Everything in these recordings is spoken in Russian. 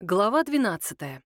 Глава 12.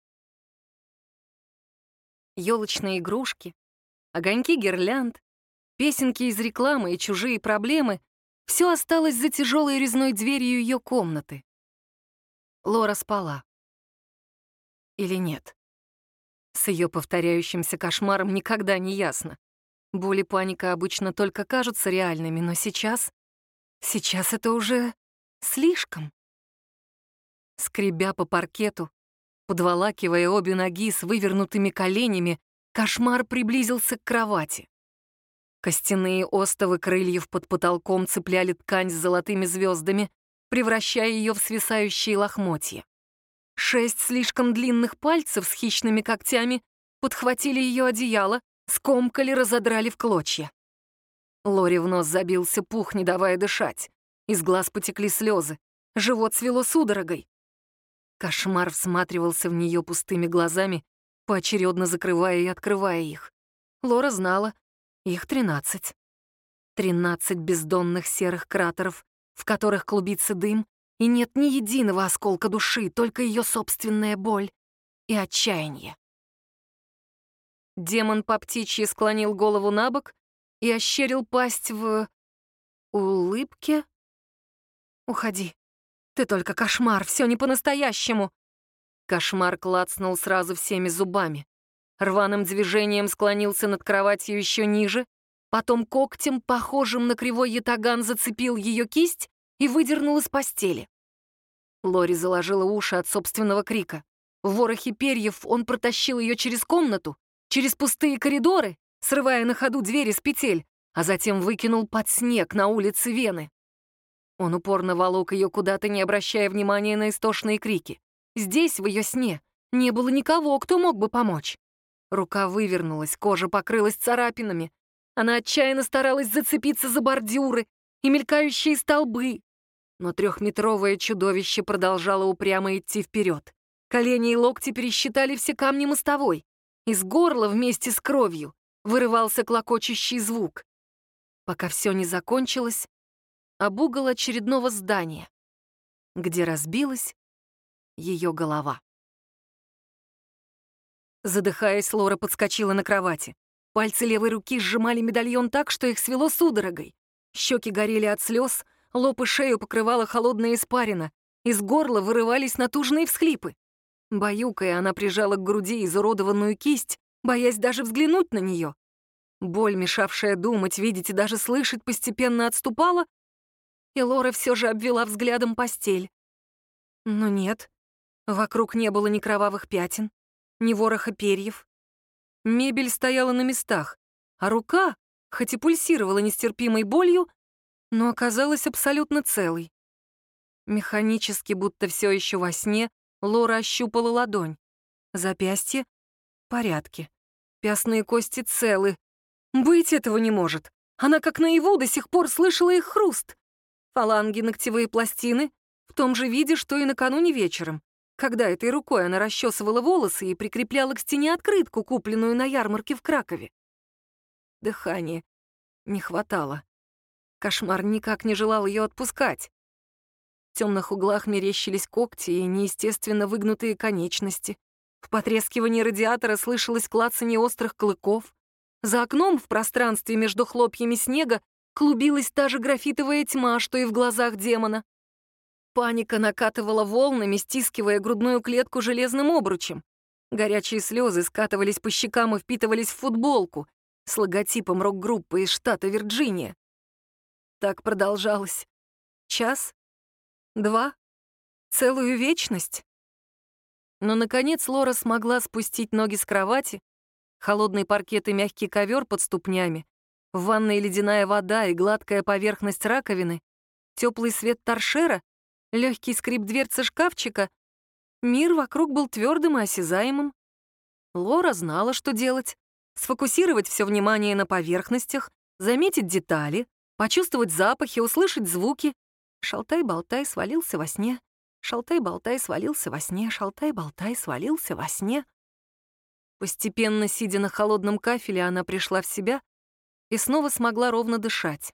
Ёлочные игрушки, огоньки гирлянд, песенки из рекламы и чужие проблемы — все осталось за тяжелой резной дверью ее комнаты. Лора спала. Или нет? С ее повторяющимся кошмаром никогда не ясно. Боль и паника обычно только кажутся реальными, но сейчас это уже слишком. Скребя по паркету, подволакивая обе ноги с вывернутыми коленями, кошмар приблизился к кровати. Костяные остовы крыльев под потолком цепляли ткань с золотыми звездами, превращая ее в свисающие лохмотья. 6 слишком длинных пальцев с хищными когтями подхватили ее одеяло, скомкали, разодрали в клочья. Лоре в нос забился пух, не давая дышать. Из глаз потекли слезы, живот свело судорогой. Кошмар всматривался в нее пустыми глазами, поочередно закрывая и открывая их. Лора знала, их 13. 13 бездонных серых кратеров, в которых клубится дым, и нет ни единого осколка души, только ее собственная боль и отчаяние. Демон по птичьи склонил голову на бок и ощерил пасть в улыбке. «Уходи. Ты только кошмар, все не по-настоящему». Кошмар клацнул сразу всеми зубами. Рваным движением склонился над кроватью еще ниже, потом когтем, похожим на кривой ятаган, зацепил ее кисть и выдернул из постели. Лори заложила уши от собственного крика. В ворохе перьев он протащил ее через комнату, через пустые коридоры, срывая на ходу двери с петель, а затем выкинул под снег на улице Вены. Он упорно волок ее куда-то, не обращая внимания на истошные крики. Здесь, в ее сне, не было никого, кто мог бы помочь. Рука вывернулась, кожа покрылась царапинами. Она отчаянно старалась зацепиться за бордюры и мелькающие столбы. Но 3-метровое чудовище продолжало упрямо идти вперед. Колени и локти пересчитали все камни мостовой. Из горла вместе с кровью вырывался клокочущий звук. Пока все не закончилось, об угол очередного здания, где разбилась ее голова. Задыхаясь, Лора подскочила на кровати. Пальцы левой руки сжимали медальон так, что их свело судорогой. Щеки горели от слез, лоб и шею покрывала холодная испарина. Из горла вырывались натужные всхлипы. Баюкая, она прижала к груди изуродованную кисть, боясь даже взглянуть на нее. Боль, мешавшая думать, видеть и даже слышать, постепенно отступала, и Лора все же обвела взглядом постель. Но нет, вокруг не было ни кровавых пятен, ни вороха перьев. Мебель стояла на местах, а рука, хоть и пульсировала нестерпимой болью, но оказалась абсолютно целой. Механически, будто все еще во сне, Лора ощупала ладонь. Запястье — в порядке. Пястные кости целы. Быть этого не может. Она как наяву до сих пор слышала их хруст. Фаланги, ногтевые пластины в том же виде, что и накануне вечером, когда этой рукой она расчесывала волосы и прикрепляла к стене открытку, купленную на ярмарке в Кракове. Дыхания не хватало. Кошмар никак не желал ее отпускать. В темных углах мерещились когти и неестественно выгнутые конечности. В потрескивании радиатора слышалось клацанье острых клыков. За окном в пространстве между хлопьями снега клубилась та же графитовая тьма, что и в глазах демона. Паника накатывала волнами, стискивая грудную клетку железным обручем. Горячие слезы скатывались по щекам и впитывались в футболку с логотипом рок-группы из штата Вирджиния. Так продолжалось. Час? 2? Целую вечность? Но, наконец, Лора смогла спустить ноги с кровати, холодный паркет и мягкий ковер под ступнями, в ванной ледяная вода и гладкая поверхность раковины, теплый свет торшера, легкий скрип дверцы шкафчика. Мир вокруг был твердым и осязаемым. Лора знала, что делать. Сфокусировать все внимание на поверхностях, заметить детали, почувствовать запахи, услышать звуки. Шалтай-болтай свалился во сне. Шалтай-болтай свалился во сне. Шалтай-болтай свалился во сне. Постепенно, сидя на холодном кафеле, она пришла в себя и снова смогла ровно дышать.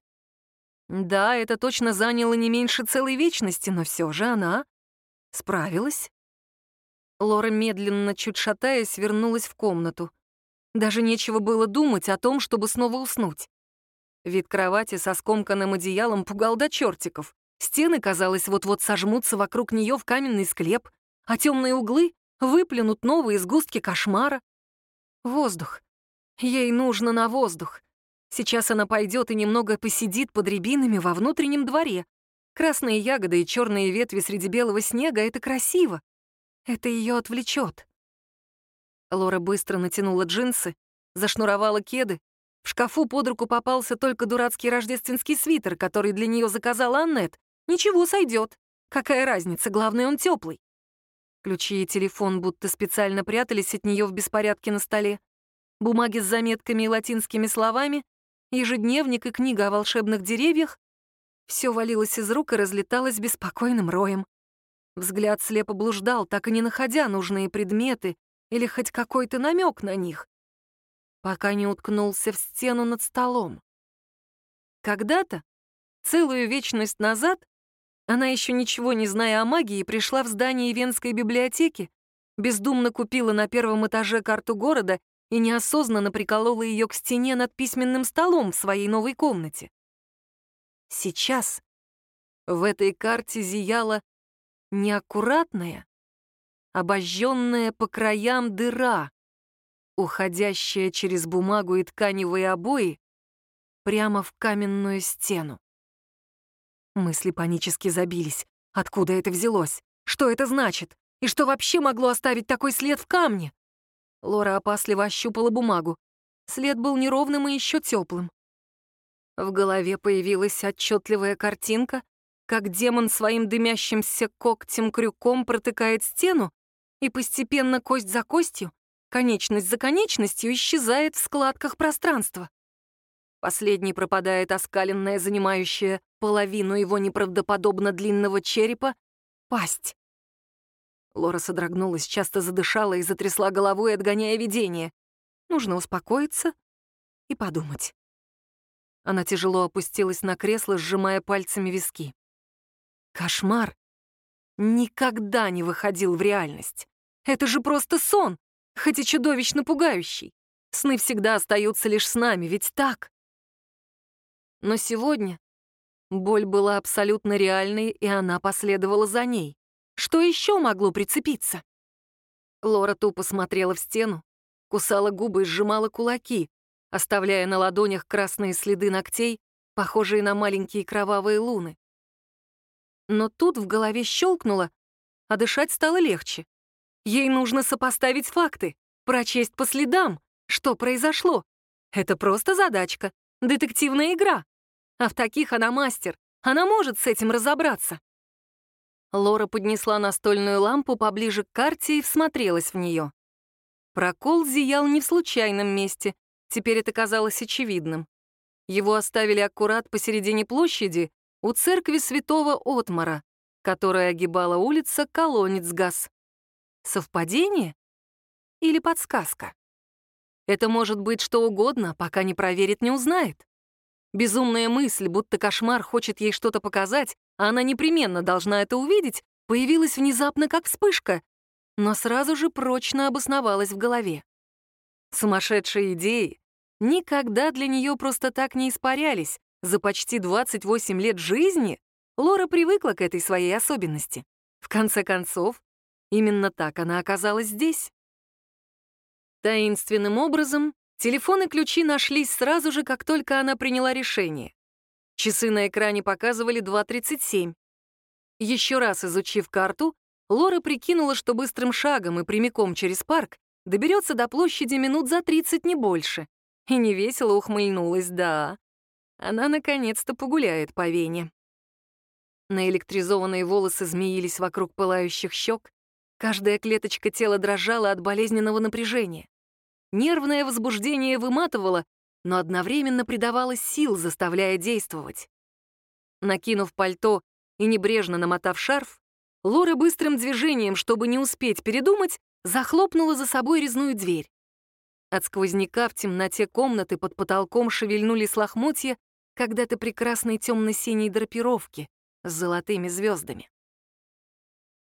Да, это точно заняло не меньше целой вечности, но все же она справилась. Лора, медленно, чуть шатаясь, вернулась в комнату. Даже нечего было думать о том, чтобы снова уснуть. Вид кровати со скомканным одеялом пугал до чертиков. Стены, казалось, вот-вот сожмутся вокруг нее в каменный склеп, а темные углы выплюнут новые сгустки кошмара. Воздух. Ей нужно на воздух. Сейчас она пойдет и немного посидит под рябинами во внутреннем дворе. Красные ягоды и черные ветви среди белого снега — это красиво. Это ее отвлечет. Лора быстро натянула джинсы, зашнуровала кеды. В шкафу под руку попался только дурацкий рождественский свитер, который для нее заказала Аннет. Ничего, сойдет. Какая разница, главное, он теплый. Ключи и телефон будто специально прятались от нее в беспорядке на столе. Бумаги с заметками и латинскими словами, ежедневник и книга о волшебных деревьях — все валилось из рук и разлеталось беспокойным роем. Взгляд слепо блуждал, так и не находя нужные предметы или хоть какой-то намек на них, пока не уткнулся в стену над столом. Когда-то, целую вечность назад, она, еще ничего не зная о магии, пришла в здание Венской библиотеки, бездумно купила на первом этаже карту города и неосознанно приколола ее к стене над письменным столом в своей новой комнате. Сейчас в этой карте зияла неаккуратная, обожженная по краям дыра, уходящая через бумагу и тканевые обои прямо в каменную стену. Мысли панически забились. Откуда это взялось? Что это значит? И что вообще могло оставить такой след в камне? Лора опасливо ощупала бумагу. След был неровным и еще теплым. В голове появилась отчетливая картинка, как демон своим дымящимся когтем-крюком протыкает стену, и постепенно кость за костью, конечность за конечностью исчезает в складках пространства. Последней пропадает оскаленная, занимающая половину его неправдоподобно длинного черепа, пасть. Лора содрогнулась, часто задышала и затрясла головой, отгоняя видение. Нужно успокоиться и подумать. Она тяжело опустилась на кресло, сжимая пальцами виски. Кошмар никогда не выходил в реальность. Это же просто сон, хоть и чудовищно пугающий. Сны всегда остаются лишь с нами, ведь так? Но сегодня боль была абсолютно реальной, и она последовала за ней. Что еще могло прицепиться? Лора тупо смотрела в стену, кусала губы и сжимала кулаки, оставляя на ладонях красные следы ногтей, похожие на маленькие кровавые луны. Но тут в голове щелкнуло, а дышать стало легче. Ей нужно сопоставить факты, прочесть по следам, что произошло. Это просто задачка, детективная игра. А в таких она мастер, она может с этим разобраться. Лора поднесла настольную лампу поближе к карте и всмотрелась в нее. Прокол зиял не в случайном месте, теперь это казалось очевидным. Его оставили аккурат посередине площади у церкви святого Отмара, которая огибала улица Колонецгас. Совпадение или подсказка? Это может быть что угодно, пока не проверит, не узнает. Безумная мысль, будто кошмар хочет ей что-то показать, а она непременно должна это увидеть, появилась внезапно как вспышка, но сразу же прочно обосновалась в голове. Сумасшедшие идеи никогда для нее просто так не испарялись. За почти 28 лет жизни Лора привыкла к этой своей особенности. В конце концов, именно так она оказалась здесь. Таинственным образом телефон и ключи нашлись сразу же, как только она приняла решение. Часы на экране показывали 2:37. Еще раз изучив карту, Лора прикинула, что быстрым шагом и прямиком через парк доберется до площади минут за 30, не больше. И невесело ухмыльнулась, да. Она наконец-то погуляет по Вене. Наэлектризованные волосы змеились вокруг пылающих щек, каждая клеточка тела дрожала от болезненного напряжения. Нервное возбуждение выматывало, но одновременно придавало сил, заставляя действовать. Накинув пальто и небрежно намотав шарф, Лора быстрым движением, чтобы не успеть передумать, захлопнула за собой резную дверь. От сквозняка в темноте комнаты под потолком шевельнулись лохмотья когда-то прекрасной темно-синей драпировки с золотыми звездами.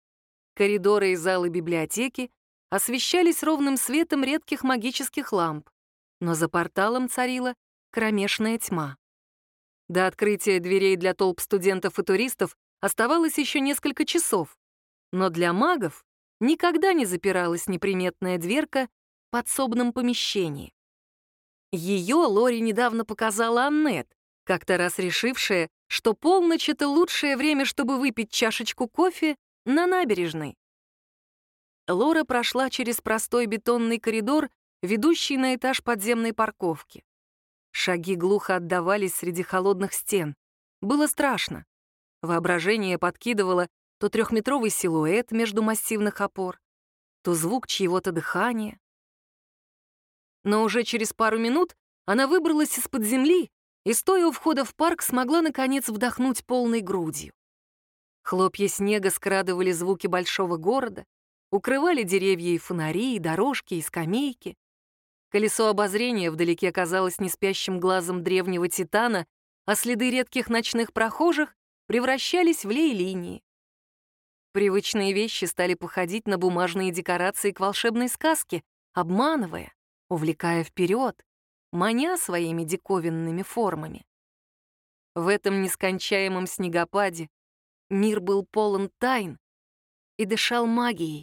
Коридоры и залы библиотеки освещались ровным светом редких магических ламп, но за порталом царила кромешная тьма. До открытия дверей для толп студентов и туристов оставалось еще несколько часов, но для магов никогда не запиралась неприметная дверка в подсобном помещении. Ее Лори недавно показала Аннет, как-то раз решившая, что полночь — это лучшее время, чтобы выпить чашечку кофе на набережной. Лора прошла через простой бетонный коридор, ведущий на этаж подземной парковки. Шаги глухо отдавались среди холодных стен. Было страшно. Воображение подкидывало то трехметровый силуэт между массивных опор, то звук чьего-то дыхания. Но уже через пару минут она выбралась из-под земли и, стоя у входа в парк, смогла, наконец, вдохнуть полной грудью. Хлопья снега скрадывали звуки большого города, укрывали деревья и фонари, и дорожки, и скамейки. Колесо обозрения вдалеке казалось неспящим глазом древнего титана, а следы редких ночных прохожих превращались в лей-линии. Привычные вещи стали походить на бумажные декорации к волшебной сказке, обманывая, увлекая вперед, маня своими диковинными формами. В этом нескончаемом снегопаде мир был полон тайн и дышал магией.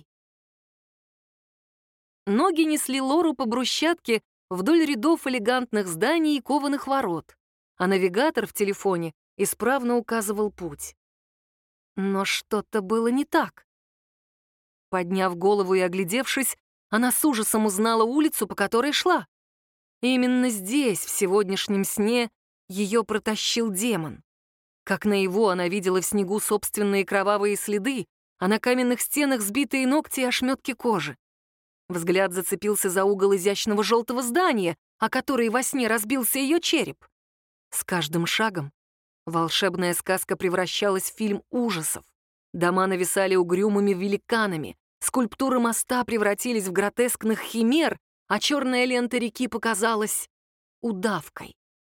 Ноги несли Лору по брусчатке вдоль рядов элегантных зданий и кованых ворот, а навигатор в телефоне исправно указывал путь. Но что-то было не так. Подняв голову и оглядевшись, она с ужасом узнала улицу, по которой шла. Именно здесь, в сегодняшнем сне, ее протащил демон. Как наяву она видела в снегу собственные кровавые следы, а на каменных стенах сбитые ногти и ошметки кожи. Взгляд зацепился за угол изящного желтого здания, о которой во сне разбился ее череп. С каждым шагом волшебная сказка превращалась в фильм ужасов. Дома нависали угрюмыми великанами, скульптуры моста превратились в гротескных химер, а черная лента реки показалась удавкой.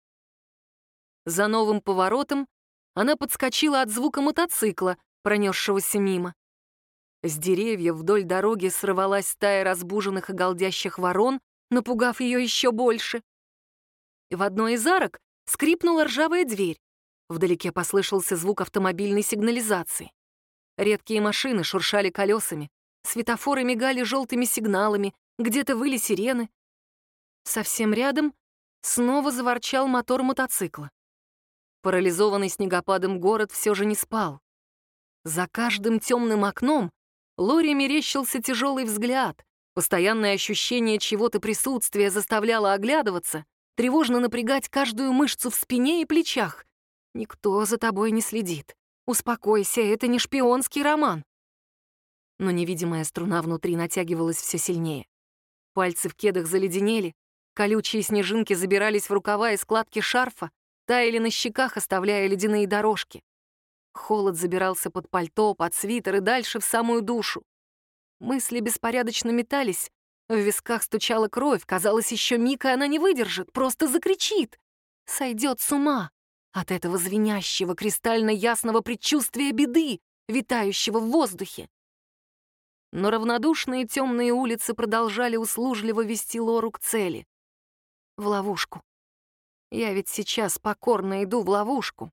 За новым поворотом она подскочила от звука мотоцикла, пронесшегося мимо. С деревьев вдоль дороги срывалась стая разбуженных и галдящих ворон, напугав ее еще больше. В одной из арок скрипнула ржавая дверь. Вдалеке послышался звук автомобильной сигнализации. Редкие машины шуршали колесами, светофоры мигали желтыми сигналами, где-то выли сирены. Совсем рядом снова заворчал мотор мотоцикла. Парализованный снегопадом город все же не спал. За каждым темным окном Лоре мерещился тяжелый взгляд, постоянное ощущение чего-то присутствия заставляло оглядываться, тревожно напрягать каждую мышцу в спине и плечах. Никто за тобой не следит. Успокойся, это не шпионский роман. Но невидимая струна внутри натягивалась все сильнее. Пальцы в кедах заледенели, колючие снежинки забирались в рукава и складки шарфа, таяли на щеках, оставляя ледяные дорожки. Холод забирался под пальто, под свитер и дальше в самую душу. Мысли беспорядочно метались, в висках стучала кровь, казалось, еще миг, и она не выдержит, просто закричит. Сойдет с ума от этого звенящего, кристально ясного предчувствия беды, витающего в воздухе. Но равнодушные темные улицы продолжали услужливо вести Лору к цели. В ловушку. Я ведь сейчас покорно иду в ловушку.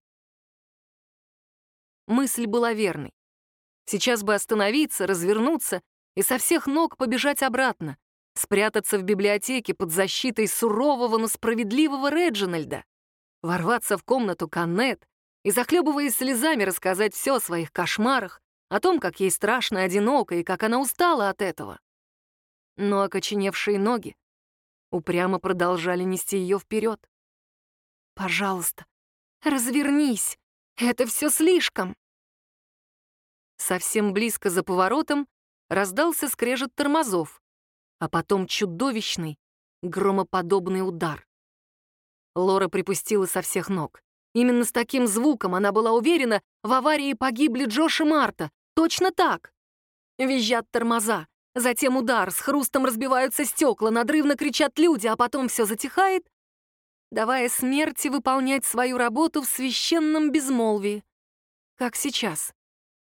Мысль была верной. Сейчас бы остановиться, развернуться и со всех ног побежать обратно, спрятаться в библиотеке под защитой сурового, но справедливого Реджинальда, ворваться в комнату Каннет и, захлебываясь слезами, рассказать все о своих кошмарах, о том, как ей страшно, одиноко и как она устала от этого. Но окоченевшие ноги упрямо продолжали нести ее вперед. «Пожалуйста, развернись! Это все слишком!» Совсем близко за поворотом раздался скрежет тормозов, а потом чудовищный, громоподобный удар. Лора припустила со всех ног. Именно с таким звуком, она была уверена, в аварии погибли Джош и Марта. Точно так. Визжат тормоза, затем удар, с хрустом разбиваются стекла, надрывно кричат люди, а потом все затихает, давая смерти выполнять свою работу в священном безмолвии, как сейчас.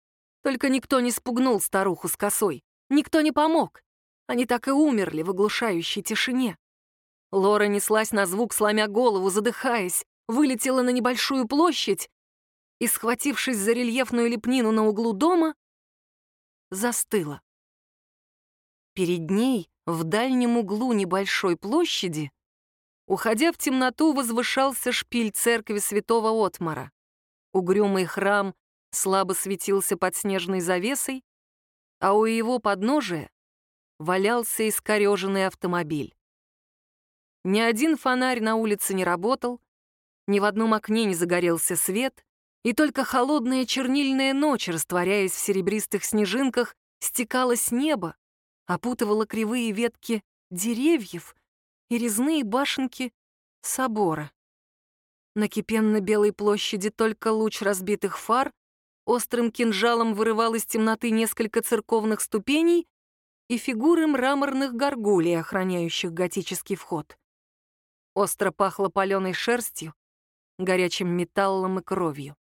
Только никто не спугнул старуху с косой. Никто не помог. Они так и умерли в оглушающей тишине. Лора неслась на звук, сломя голову, задыхаясь, вылетела на небольшую площадь и, схватившись за рельефную лепнину на углу дома, застыла. Перед ней, в дальнем углу небольшой площади, уходя в темноту, возвышался шпиль церкви святого Отмара. Угрюмый храм слабо светился под снежной завесой, а у его подножия валялся искореженный автомобиль. Ни один фонарь на улице не работал, ни в одном окне не загорелся свет, и только холодная чернильная ночь, растворяясь в серебристых снежинках, стекала с неба, опутывала кривые ветки деревьев и резные башенки собора. На кипенно-белой площади только луч разбитых фар острым кинжалом вырывал из темноты несколько церковных ступеней и фигуры мраморных горгулей, охраняющих готический вход. Остро пахло паленой шерстью, горячим металлом и кровью.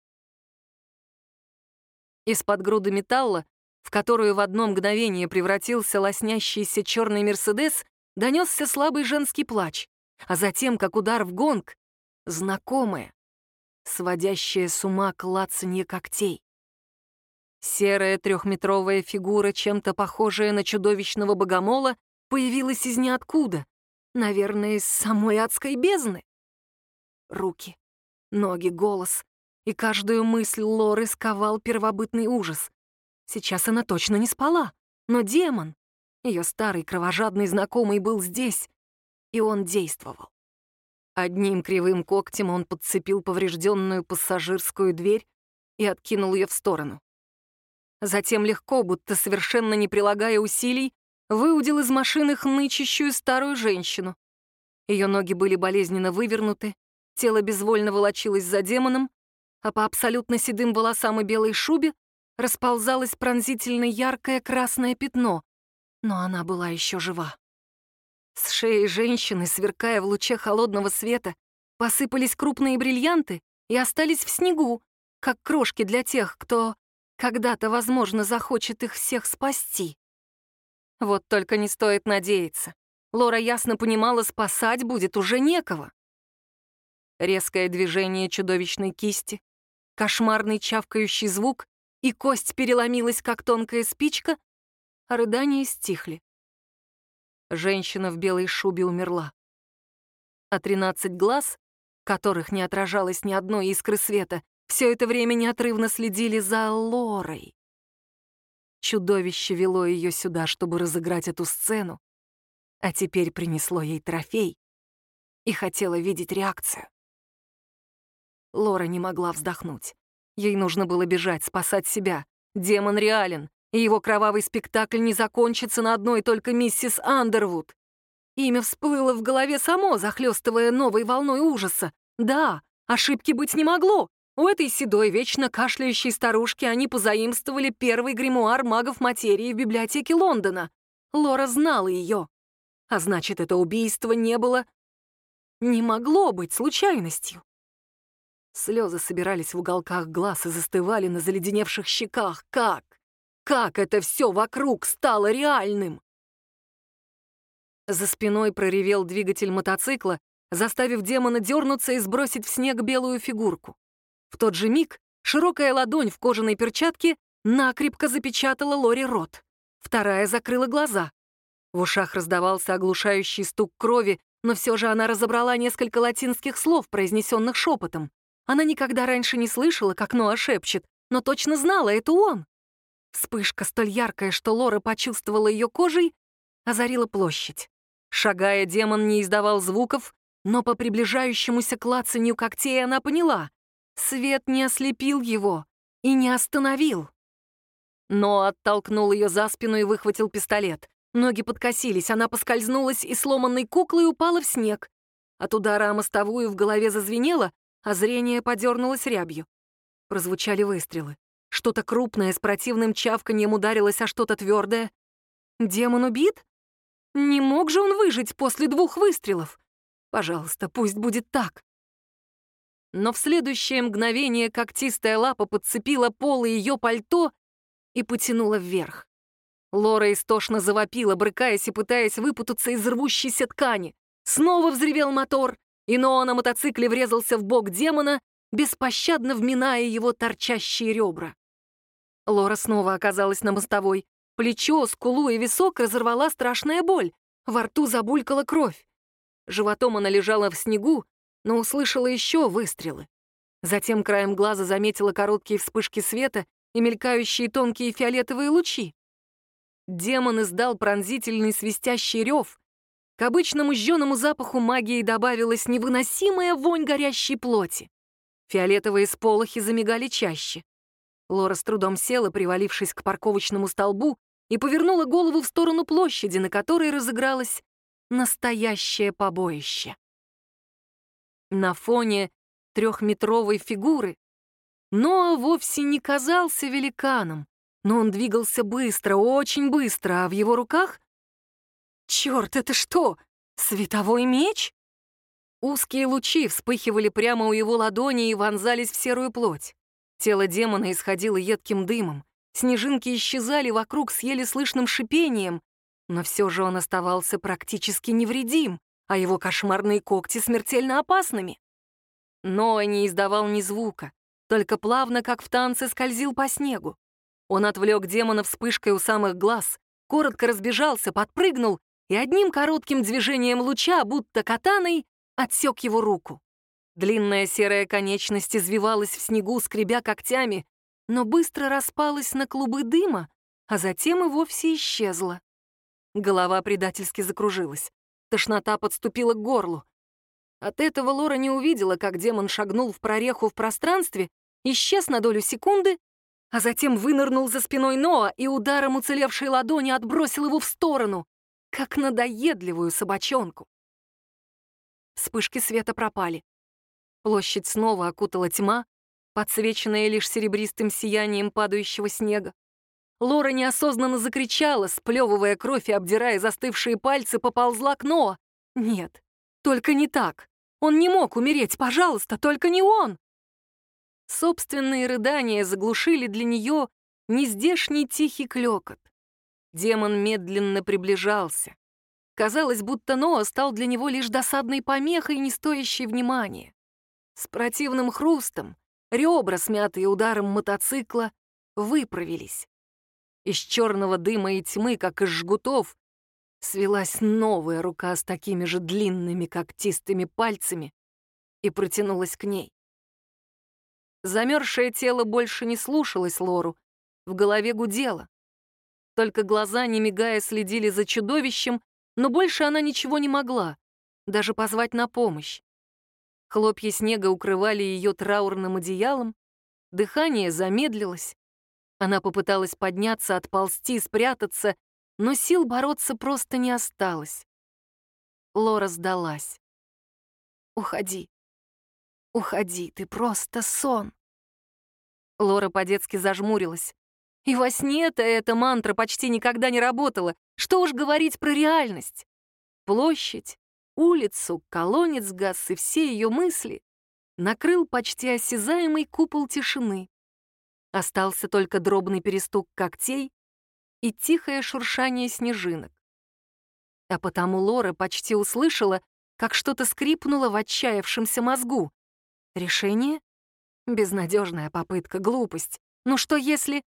Из-под груды металла, в которую в одно мгновение превратился лоснящийся черный «Мерседес», донесся слабый женский плач, а затем, как удар в гонг, знакомое, сводящее с ума клацанье когтей. Серая трехметровая фигура, чем-то похожая на чудовищного богомола, появилась из ниоткуда, наверное, из самой адской бездны. Руки, ноги, голос, и каждую мысль Лоры сковал первобытный ужас. Сейчас она точно не спала, но демон, ее старый кровожадный знакомый, был здесь, и он действовал. Одним кривым когтем он подцепил поврежденную пассажирскую дверь и откинул ее в сторону. Затем легко, будто совершенно не прилагая усилий, выудил из машины хнычущую старую женщину. Ее ноги были болезненно вывернуты, тело безвольно волочилось за демоном, а по абсолютно седым волосам и белой шубе расползалось пронзительно яркое красное пятно, но она была еще жива. С шеи женщины, сверкая в луче холодного света, посыпались крупные бриллианты и остались в снегу, как крошки для тех, кто когда-то, возможно, захочет их всех спасти. Вот только не стоит надеяться. Лора ясно понимала, спасать будет уже некого. Резкое движение чудовищной кисти, кошмарный чавкающий звук, и кость переломилась, как тонкая спичка, а рыдания стихли. Женщина в белой шубе умерла. А 13 глаз, в которых не отражалось ни одной искры света, все это время неотрывно следили за Лорой. Чудовище вело ее сюда, чтобы разыграть эту сцену, а теперь принесло ей трофей и хотела видеть реакцию. Лора не могла вздохнуть. Ей нужно было бежать, спасать себя. Демон реален, и его кровавый спектакль не закончится на одной только миссис Андервуд. Имя всплыло в голове само, захлестывая новой волной ужаса. Да, ошибки быть не могло. У этой седой, вечно кашляющей старушки они позаимствовали первый гримуар магов материи в библиотеке Лондона. Лора знала ее. А значит, это убийство не могло быть случайностью. Слезы собирались в уголках глаз и застывали на заледеневших щеках. Как это все вокруг стало реальным? За спиной проревел двигатель мотоцикла, заставив демона дернуться и сбросить в снег белую фигурку. В тот же миг широкая ладонь в кожаной перчатке накрепко запечатала Лоре рот. Вторая закрыла глаза. В ушах раздавался оглушающий стук крови, но все же она разобрала несколько латинских слов, произнесенных шепотом. Она никогда раньше не слышала, как Ноа шепчет, но точно знала, это он. Вспышка, столь яркая, что Лора почувствовала ее кожей, озарила площадь. Шагая, демон не издавал звуков, но по приближающемуся клацанью когтей она поняла — свет не ослепил его и не остановил. Но оттолкнул ее за спину и выхватил пистолет. Ноги подкосились, она поскользнулась и сломанной куклой упала в снег. От удара о мостовую в голове зазвенело, а зрение подернулось рябью. Прозвучали выстрелы. Что-то крупное с противным чавканьем ударилось о что-то твердое. Демон убит? Не мог же он выжить после 2 выстрелов? Пожалуйста, пусть будет так. Но в следующее мгновение когтистая лапа подцепила полы ее пальто и потянула вверх. Лора истошно завопила, брыкаясь и пытаясь выпутаться из рвущейся ткани. Снова взревел мотор, и Ноа на мотоцикле врезался в бок демона, беспощадно вминая его торчащие ребра. Лора снова оказалась на мостовой. Плечо, скулу и висок разорвала страшная боль. Во рту забулькала кровь. Животом она лежала в снегу, но услышала еще выстрелы. Затем краем глаза заметила короткие вспышки света и мелькающие тонкие фиолетовые лучи. Демон издал пронзительный свистящий рев. К обычному жженому запаху магии добавилась невыносимая вонь горящей плоти. Фиолетовые сполохи замигали чаще. Лора с трудом села, привалившись к парковочному столбу, и повернула голову в сторону площади, на которой разыгралось настоящее побоище. На фоне 3-метровой фигуры Ноа вовсе не казался великаном, но он двигался быстро, очень быстро, а в его руках... Черт, это что, световой меч? Узкие лучи вспыхивали прямо у его ладони и вонзались в серую плоть. Тело демона исходило едким дымом. Снежинки исчезали вокруг с еле слышным шипением, но все же он оставался практически невредим, а его кошмарные когти смертельно опасными. Ноа не издавал ни звука, только плавно, как в танце, скользил по снегу. Он отвлек демона вспышкой у самых глаз, коротко разбежался, подпрыгнул и одним коротким движением луча, будто катаной, отсек его руку. Длинная серая конечность извивалась в снегу, скребя когтями, но быстро распалась на клубы дыма, а затем и вовсе исчезла. Голова предательски закружилась. Тошнота подступила к горлу. От этого Лора не увидела, как демон шагнул в прореху в пространстве, исчез на долю секунды, а затем вынырнул за спиной Ноа и ударом уцелевшей ладони отбросил его в сторону, как надоедливую собачонку. Вспышки света пропали. Площадь снова окутала тьма, подсвеченная лишь серебристым сиянием падающего снега. Лора неосознанно закричала, сплевывая кровь и обдирая застывшие пальцы, поползла к Ноа. Нет, только не так. Он не мог умереть, пожалуйста, только не он. Собственные рыдания заглушили для нее нездешний тихий клёкот. Демон медленно приближался. Казалось, будто Ноа стал для него лишь досадной помехой, не стоящей внимания. С противным хрустом ребра, смятые ударом мотоцикла, выправились. Из черного дыма и тьмы, как из жгутов, свелась новая рука с такими же длинными когтистыми пальцами и протянулась к ней. Замерзшее тело больше не слушалось Лору, в голове гудело. Только глаза, не мигая, следили за чудовищем, но больше она ничего не могла, даже позвать на помощь. Хлопья снега укрывали ее траурным одеялом, дыхание замедлилось. Она попыталась подняться, отползти, спрятаться, но сил бороться просто не осталось. Лора сдалась. «Уходи, уходи, ты просто сон». Лора по-детски зажмурилась. И во сне-то эта мантра почти никогда не работала. Что уж говорить про реальность. Площадь, улицу, Колонецгасс и все ее мысли накрыл почти осязаемый купол тишины. Остался только дробный перестук когтей и тихое шуршание снежинок. А потому Лора почти услышала, как что-то скрипнуло в отчаявшемся мозгу. Решение? Безнадежная попытка, глупость. Ну что если...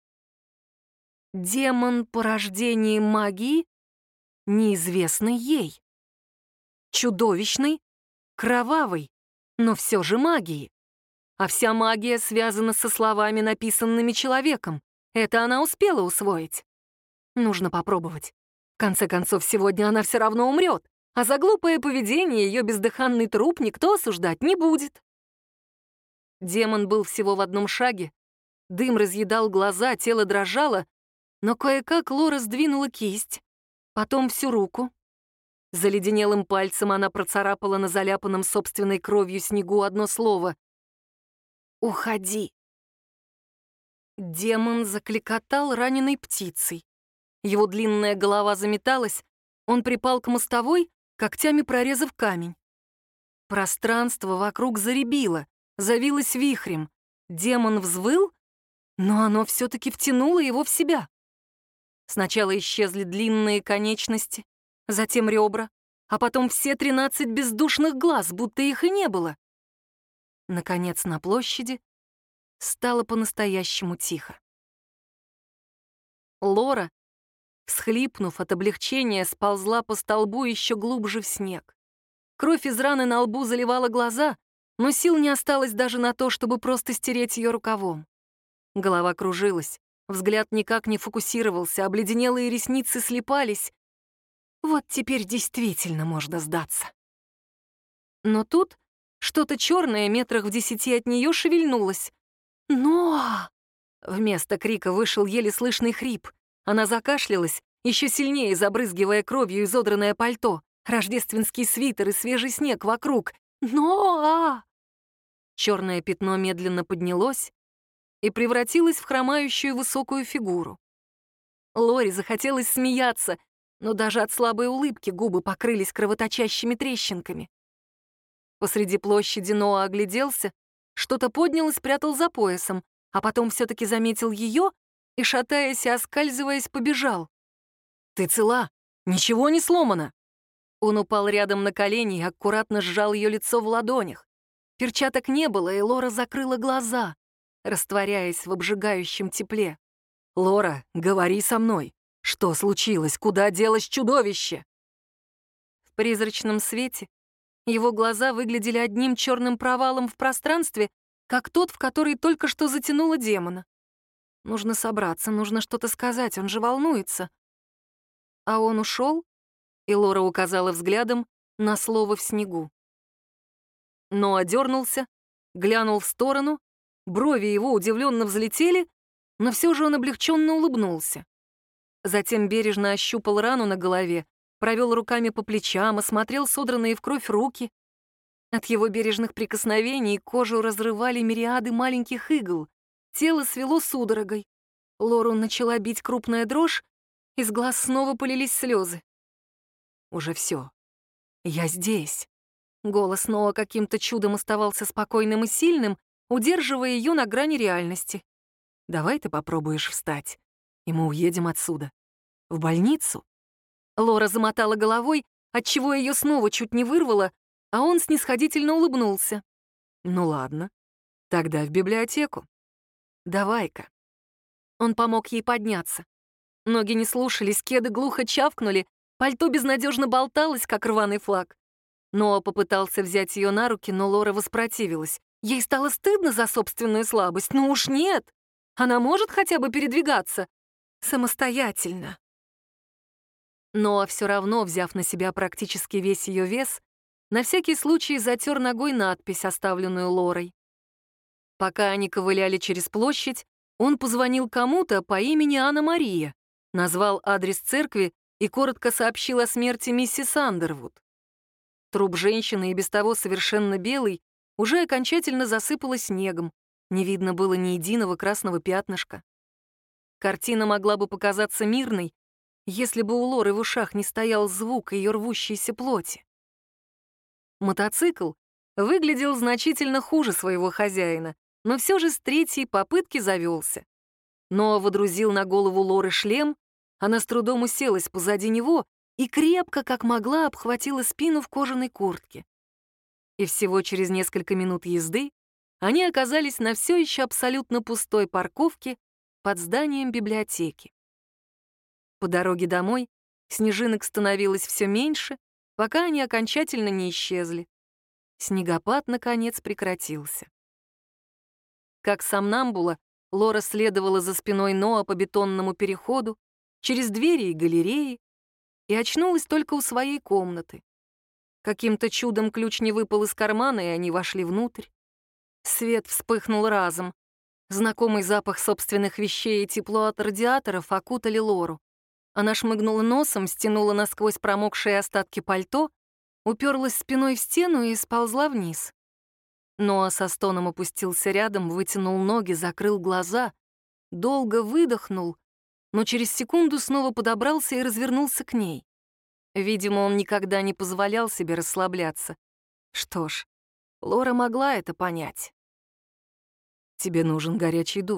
Демон порождения магии, неизвестный ей. Чудовищный, кровавый, но все же магии. А вся магия связана со словами, написанными человеком. Это она успела усвоить. Нужно попробовать. В конце концов, сегодня она все равно умрет, а за глупое поведение ее бездыханный труп никто осуждать не будет. Демон был всего в одном шаге. Дым разъедал глаза, тело дрожало, но кое-как Лора сдвинула кисть, потом всю руку. Заледенелым пальцем она процарапала на заляпанном собственной кровью снегу одно слово — «Уходи». Демон закликотал раненой птицей. Его длинная голова заметалась, он припал к мостовой, когтями прорезав камень. Пространство вокруг заребило, завилось вихрем. Демон взвыл но оно все-таки втянуло его в себя. Сначала исчезли длинные конечности, затем ребра, а потом все 13 бездушных глаз, будто их и не было. Наконец, на площади стало по-настоящему тихо. Лора, всхлипнув от облегчения, сползла по столбу еще глубже в снег. Кровь из раны на лбу заливала глаза, но сил не осталось даже на то, чтобы просто стереть ее рукавом. Голова кружилась, взгляд никак не фокусировался, обледенелые ресницы слипались. Вот теперь действительно можно сдаться. Но тут что-то черное метрах в 10 от нее шевельнулось. «Ноа!» Вместо крика вышел еле слышный хрип. Она закашлялась, еще сильнее забрызгивая кровью изодранное пальто, рождественский свитер и свежий снег вокруг. «Ноа!» Черное пятно медленно поднялось и превратилось в хромающую высокую фигуру. Лоре захотелось смеяться, но даже от слабой улыбки губы покрылись кровоточащими трещинками. Посреди площади Ноа огляделся, что-то поднял и спрятал за поясом, а потом все-таки заметил ее и, шатаясь и оскальзываясь, побежал. «Ты цела? Ничего не сломано?» Он упал рядом на колени и аккуратно сжал ее лицо в ладонях. Перчаток не было, и Лора закрыла глаза, растворяясь в обжигающем тепле. «Лора, говори со мной. Что случилось? Куда делось чудовище?» В призрачном свете его глаза выглядели одним черным провалом в пространстве, как тот, в который только что затянуло демона. Нужно собраться, нужно что-то сказать, он же волнуется. А он ушел, и Лора указала взглядом на слово в снегу. Но одернулся, глянул в сторону, брови его удивленно взлетели, но все же он облегченно улыбнулся. Затем бережно ощупал рану на голове, провел руками по плечам, осмотрел содранные в кровь руки. От его бережных прикосновений кожу разрывали мириады маленьких игл, тело свело судорогой. Лору начала бить крупная дрожь, из глаз снова полились слезы. «Уже все. Я здесь». Голос снова каким-то чудом оставался спокойным и сильным, удерживая ее на грани реальности. «Давай ты попробуешь встать, и мы уедем отсюда. В больницу?» Лора замотала головой, отчего ее снова чуть не вырвало, а он снисходительно улыбнулся. «Ну ладно, тогда в библиотеку. Давай-ка». Он помог ей подняться. Ноги не слушались, кеды глухо чавкнули, пальто безнадежно болталось, как рваный флаг. Ноа попытался взять ее на руки, но Лора воспротивилась. Ей стало стыдно за собственную слабость. Ну уж нет. Она может хотя бы передвигаться самостоятельно. Ноа все равно, взяв на себя практически весь ее вес, на всякий случай затер ногой надпись, оставленную Лорой. Пока они ковыляли через площадь, он позвонил кому-то по имени Анна-Мария, назвал адрес церкви и коротко сообщил о смерти миссис Андервуд. Труп женщины, и без того совершенно белый, уже окончательно засыпало снегом, не видно было ни единого красного пятнышка. Картина могла бы показаться мирной, если бы у Лоры в ушах не стоял звук ее рвущейся плоти. Мотоцикл выглядел значительно хуже своего хозяина, но все же с третьей попытки завелся. Ноа водрузил на голову Лоры шлем, она с трудом уселась позади него и крепко, как могла, обхватила спину в кожаной куртке. И всего через несколько минут езды они оказались на все еще абсолютно пустой парковке под зданием библиотеки. По дороге домой снежинок становилось все меньше, пока они окончательно не исчезли. Снегопад, наконец, прекратился. Как сомнамбула, Лора следовала за спиной Ноа по бетонному переходу, через двери и галереи, и очнулась только у своей комнаты. Каким-то чудом ключ не выпал из кармана, и они вошли внутрь. Свет вспыхнул разом. Знакомый запах собственных вещей и тепло от радиаторов окутали Лору. Она шмыгнула носом, стянула насквозь промокшие остатки пальто, уперлась спиной в стену и сползла вниз. Ноа со стоном опустился рядом, вытянул ноги, закрыл глаза, долго выдохнул, но через секунду снова подобрался и развернулся к ней. Видимо, он никогда не позволял себе расслабляться. Что ж, Лора могла это понять. «Тебе нужен горячий душ.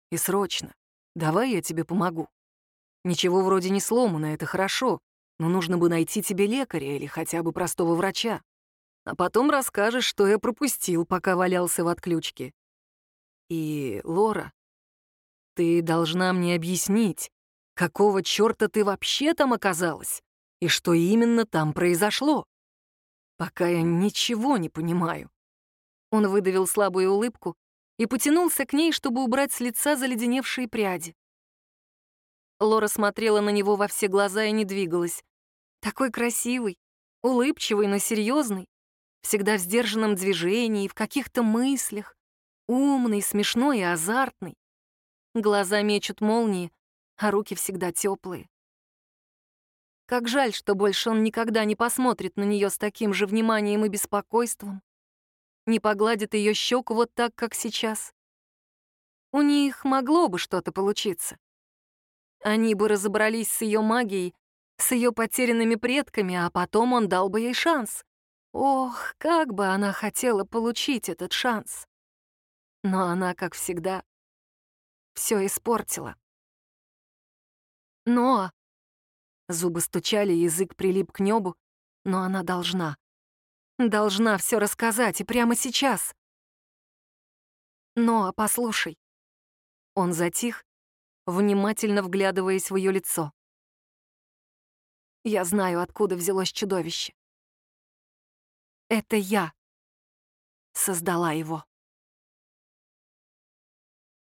И срочно. Давай я тебе помогу. Ничего вроде не сломано, это хорошо, но нужно бы найти тебе лекаря или хотя бы простого врача. А потом расскажешь, что я пропустил, пока валялся в отключке. И, Лора, ты должна мне объяснить, какого чёрта ты вообще там оказалась и что именно там произошло. Пока я ничего не понимаю». Он выдавил слабую улыбку и потянулся к ней, чтобы убрать с лица заледеневшие пряди. Лора смотрела на него во все глаза и не двигалась. Такой красивый, улыбчивый, но серьезный, всегда в сдержанном движении, в каких-то мыслях, умный, смешной и азартный. Глаза мечут молнии, а руки всегда теплые. Как жаль, что больше он никогда не посмотрит на нее с таким же вниманием и беспокойством, не погладит ее щеку вот так, как сейчас. У них могло бы что-то получиться. Они бы разобрались с ее магией, с ее потерянными предками, а потом он дал бы ей шанс. Ох, как бы она хотела получить этот шанс. Но она, как всегда, все испортила. Но зубы стучали, язык прилип к небу, но она должна все рассказать, и прямо сейчас. Но послушай. Он затих, внимательно вглядываясь в ее лицо. Я знаю, откуда взялось чудовище. Это я создала его.